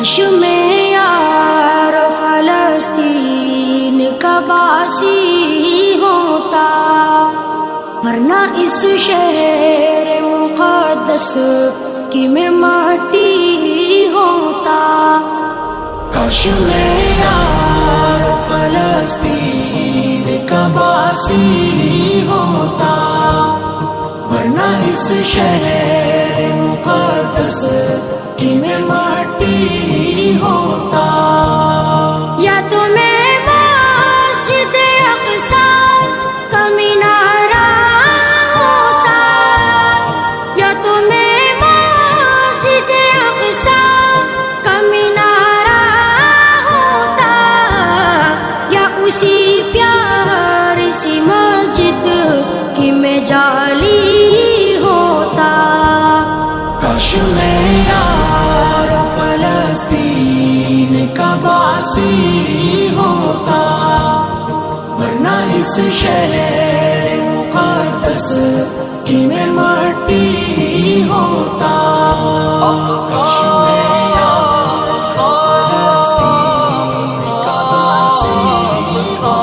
کاش میں یار فلسطین کا باسی ہوتا، ورنہ اس شہر مقدس کی میں مٹی ہوتا۔ کاش میں یار فلسطین کا باسی ہوتا، ورنہ اس شہر مقدس کی میں مٹی ہوتا۔ یا تو میں مسجد اقصی کا مینارہ ہوتا، یا تو میں مسجد اقصی کا مینارہ ہوتا، یا اسی پیاری سی مسجد کی میں جالی ہوتا۔ کاش میں یار فلسطین کا باسی ہوتا، ورنہ اس شہر مقدس کی میں مٹی ہوتا۔ کاش میں یار فلسطین کا باسی ہوتا،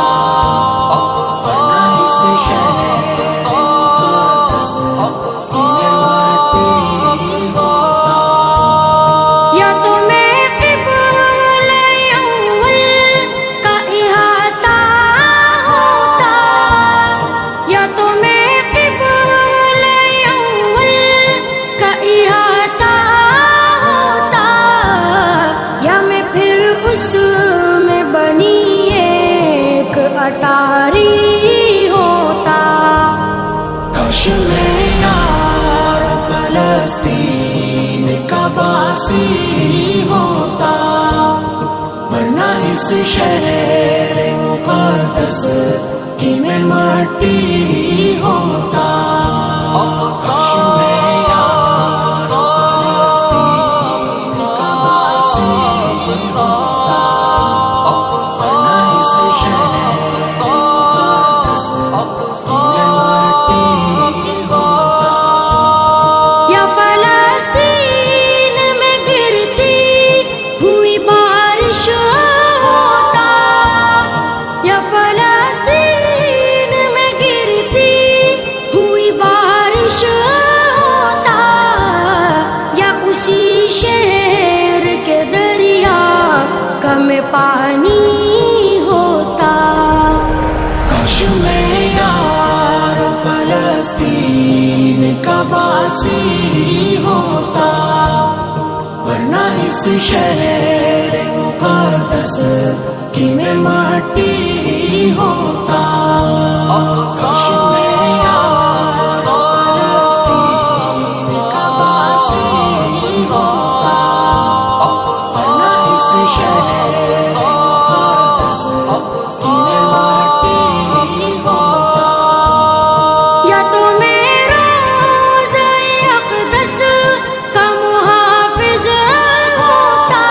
ورنہ اس شہر مقدس کی میں مٹی ہوتا۔ یا تو میں قبلہ اول کا احاطہ ہوتا، یا تو میں قبلہ اول کا احاطہ ہوتا، یا میں پھر اس میں بنی ایک اٹاری ہوتا۔ کاش میں یار فلسطین کا باسی ہوتا، ورنہ اس شہر مقدس کی میں مٹی ہوتا۔ کاش میں یار فلسطین کا باسی ہوتا، ورنہ اس شہر مقدس کی میں مٹی ہوتا۔ یا فلسطین میں گرتی ہوئی بارش ہوتا، یا فلسطین میں گرتی ہوئی بارش ہوتا، یا اسی شہر کے دریا کا میں پانی ہوتا۔ کاش میں یار فلسطین کا باسی ہوتا، ورنہ اس شہر مقدس کی میں مٹی ہوتا۔ کاش میں یار فلسطین کا باسی ہوتا، ورنہ اس شہر مقدس کی میں مٹی ہوتا۔ یا تو میں روضہ اقدس کا محافظ ہوتا،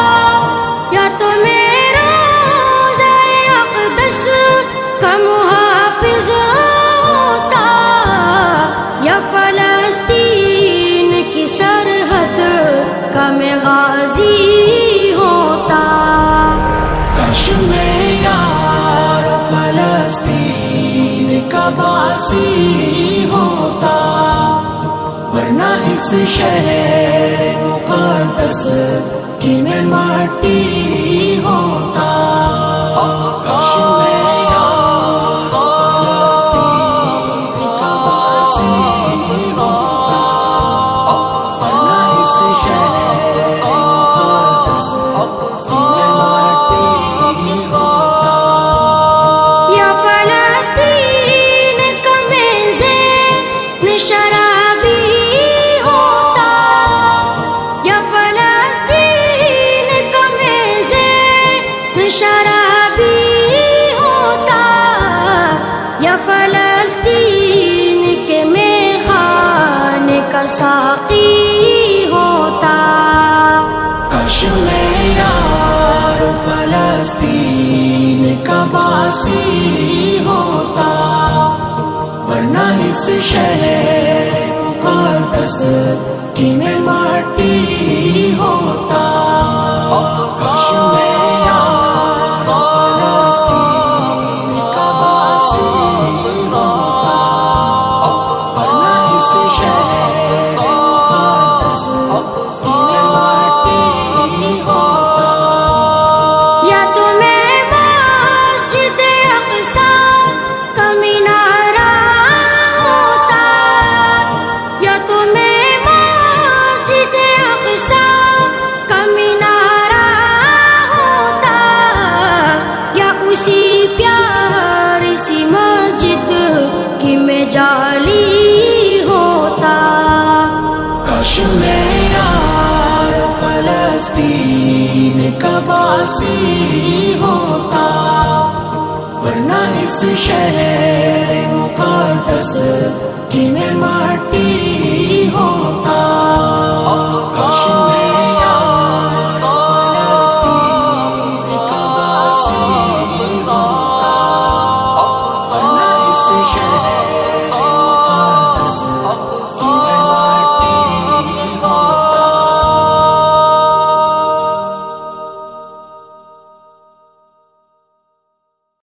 یا تو میں روضہ اقدس کا محافظ ہوتا، یا فلسطین کی سرحد کا میں غازی ہوتا۔ کاش میں یار فلسطین کا باسی ہوتا، ورنہ اس شہر مقدس کی میں مٹی ہوتا۔ کاش میں یار فلسطین کا باسی ہوتا، ورنہ اس شہر مقدس کی میں مٹی ہوتا۔ یا فلسطین کا میں ذہن شرابی ہوتا، یا فلسطین کا میں ذہن شرابی ہوتا، یا فلسطین کے میں خانے کا ساقی ہوتا۔ کاش میں یار فلسطین کا باسی ہوتا، ورنہ اس شہر مقدس کی میں مٹی ہوتا۔ چشم یار فلسطین کا باسی ہوتا، ورنہ اس شہر مقدس کی نعمت